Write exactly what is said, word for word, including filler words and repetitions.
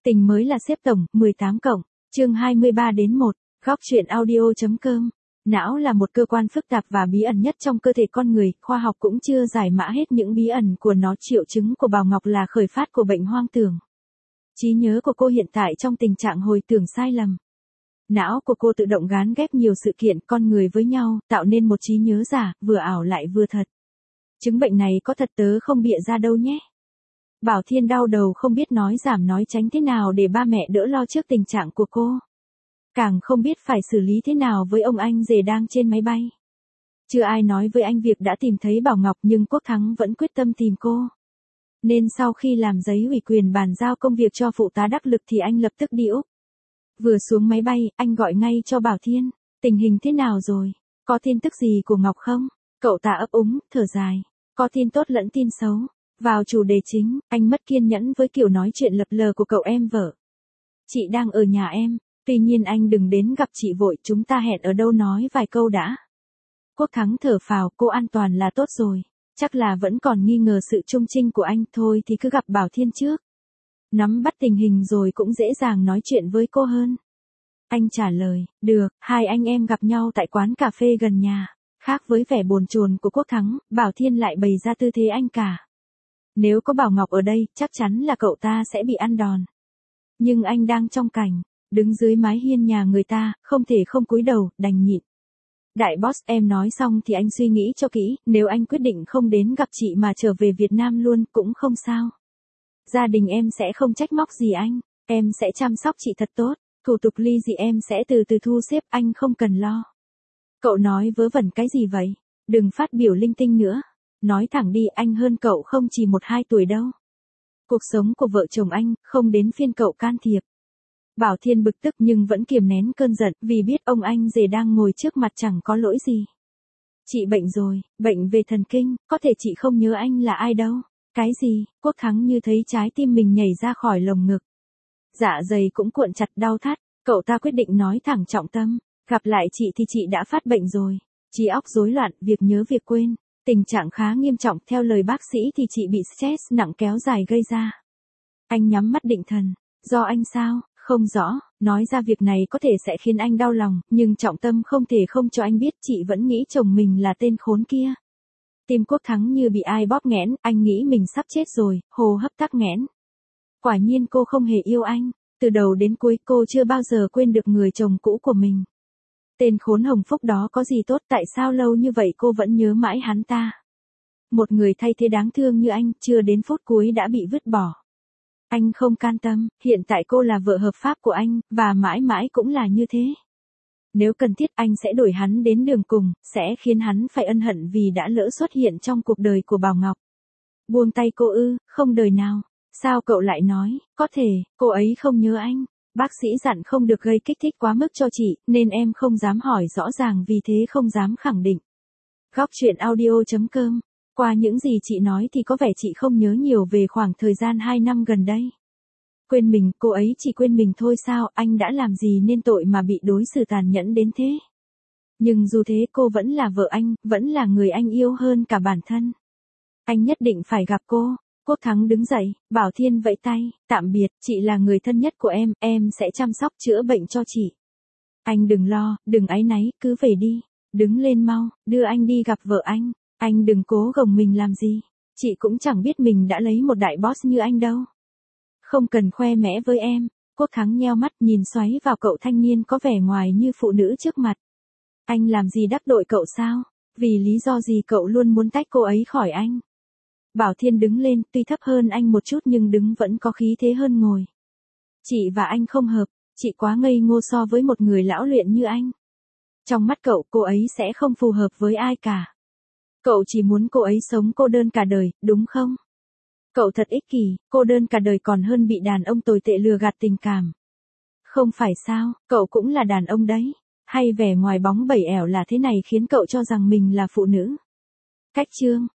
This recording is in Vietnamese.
Tình mới là xếp tổng, mười tám cộng, chương hai mươi ba đến một, góc truyện audio.com. Não là một cơ quan phức tạp và bí ẩn nhất trong cơ thể con người, khoa học cũng chưa giải mã hết những bí ẩn của nó. Triệu chứng của Bảo Ngọc là khởi phát của bệnh hoang tưởng. Trí nhớ của cô hiện tại trong tình trạng hồi tưởng sai lầm. Não của cô tự động gán ghép nhiều sự kiện con người với nhau, tạo nên một trí nhớ giả, vừa ảo lại vừa thật. Chứng bệnh này có thật tớ không bịa ra đâu nhé. Bảo Thiên đau đầu không biết nói giảm nói tránh thế nào để ba mẹ đỡ lo trước tình trạng của cô. Càng không biết phải xử lý thế nào với ông anh rể đang trên máy bay. Chưa ai nói với anh việc đã tìm thấy Bảo Ngọc nhưng Quốc Thắng vẫn quyết tâm tìm cô. Nên sau khi làm giấy ủy quyền bàn giao công việc cho phụ tá đắc lực thì anh lập tức đi Úc. Vừa xuống máy bay, anh gọi ngay cho Bảo Thiên. Tình hình thế nào rồi? Có tin tức gì của Ngọc không? Cậu ta ấp úng, thở dài. Có tin tốt lẫn tin xấu. Vào chủ đề chính, anh mất kiên nhẫn với kiểu nói chuyện lập lờ của cậu em vợ. Chị đang ở nhà em, tuy nhiên anh đừng đến gặp chị vội, chúng ta hẹn ở đâu nói vài câu đã. Quốc Thắng thở phào, cô an toàn là tốt rồi, chắc là vẫn còn nghi ngờ sự trung trinh của anh, thôi thì cứ gặp Bảo Thiên trước. Nắm bắt tình hình rồi cũng dễ dàng nói chuyện với cô hơn. Anh trả lời, được, hai anh em gặp nhau tại quán cà phê gần nhà. Khác với vẻ bồn chồn của Quốc Thắng, Bảo Thiên lại bày ra tư thế anh cả. Nếu có Bảo Ngọc ở đây, chắc chắn là cậu ta sẽ bị ăn đòn. Nhưng anh đang trong cảnh, đứng dưới mái hiên nhà người ta, không thể không cúi đầu, đành nhịn. Đại boss, em nói xong thì anh suy nghĩ cho kỹ, nếu anh quyết định không đến gặp chị mà trở về Việt Nam luôn cũng không sao. Gia đình em sẽ không trách móc gì anh, em sẽ chăm sóc chị thật tốt, thủ tục ly dị em sẽ từ từ thu xếp, anh không cần lo. Cậu nói vớ vẩn cái gì vậy? Đừng phát biểu linh tinh nữa. Nói thẳng đi, anh hơn cậu không chỉ một hai tuổi đâu. Cuộc sống của vợ chồng anh, không đến phiên cậu can thiệp. Bảo Thiên bực tức nhưng vẫn kiềm nén cơn giận vì biết ông anh rể đang ngồi trước mặt chẳng có lỗi gì. Chị bệnh rồi, bệnh về thần kinh, có thể chị không nhớ anh là ai đâu. Cái gì? Quốc Thắng như thấy trái tim mình nhảy ra khỏi lồng ngực. Dạ dày cũng cuộn chặt đau thắt, cậu ta quyết định nói thẳng trọng tâm. Gặp lại chị thì chị đã phát bệnh rồi. Trí óc rối loạn, việc nhớ việc quên. Tình trạng khá nghiêm trọng, theo lời bác sĩ thì chị bị stress nặng kéo dài gây ra. Anh nhắm mắt định thần. Do anh sao? Không rõ, nói ra việc này có thể sẽ khiến anh đau lòng, nhưng trọng tâm không thể không cho anh biết chị vẫn nghĩ chồng mình là tên khốn kia. Tim Quốc Thắng như bị ai bóp nghẽn, anh nghĩ mình sắp chết rồi, hô hấp tắc nghẽn. Quả nhiên cô không hề yêu anh, từ đầu đến cuối cô chưa bao giờ quên được người chồng cũ của mình. Tên khốn Hồng Phúc đó có gì tốt, tại sao lâu như vậy cô vẫn nhớ mãi hắn ta? Một người thay thế đáng thương như anh, chưa đến phút cuối đã bị vứt bỏ. Anh không can tâm, hiện tại cô là vợ hợp pháp của anh, và mãi mãi cũng là như thế. Nếu cần thiết anh sẽ đuổi hắn đến đường cùng, sẽ khiến hắn phải ân hận vì đã lỡ xuất hiện trong cuộc đời của Bảo Ngọc. Buông tay cô ư, không đời nào. Sao cậu lại nói, có thể, cô ấy không nhớ anh. Bác sĩ dặn không được gây kích thích quá mức cho chị, nên em không dám hỏi rõ ràng vì thế không dám khẳng định. Góc truyện audio.com. Qua những gì chị nói thì có vẻ chị không nhớ nhiều về khoảng thời gian hai năm gần đây. Quên mình, cô ấy chỉ quên mình thôi sao, anh đã làm gì nên tội mà bị đối xử tàn nhẫn đến thế. Nhưng dù thế cô vẫn là vợ anh, vẫn là người anh yêu hơn cả bản thân. Anh nhất định phải gặp cô. Quốc Thắng đứng dậy, Bảo Thiên vẫy tay, tạm biệt, chị là người thân nhất của em, em sẽ chăm sóc chữa bệnh cho chị. Anh đừng lo, đừng áy náy, cứ về đi, đứng lên mau, đưa anh đi gặp vợ anh, anh đừng cố gồng mình làm gì, chị cũng chẳng biết mình đã lấy một đại boss như anh đâu. Không cần khoe mẽ với em, Quốc Thắng nheo mắt nhìn xoáy vào cậu thanh niên có vẻ ngoài như phụ nữ trước mặt. Anh làm gì đắc tội cậu sao, vì lý do gì cậu luôn muốn tách cô ấy khỏi anh. Bảo Thiên đứng lên, tuy thấp hơn anh một chút nhưng đứng vẫn có khí thế hơn ngồi. Chị và anh không hợp, chị quá ngây ngô so với một người lão luyện như anh. Trong mắt cậu, cô ấy sẽ không phù hợp với ai cả. Cậu chỉ muốn cô ấy sống cô đơn cả đời, đúng không? Cậu thật ích kỷ, cô đơn cả đời còn hơn bị đàn ông tồi tệ lừa gạt tình cảm. Không phải sao, cậu cũng là đàn ông đấy. Hay vẻ ngoài bóng bẩy ẻo là thế này khiến cậu cho rằng mình là phụ nữ? Cách chương.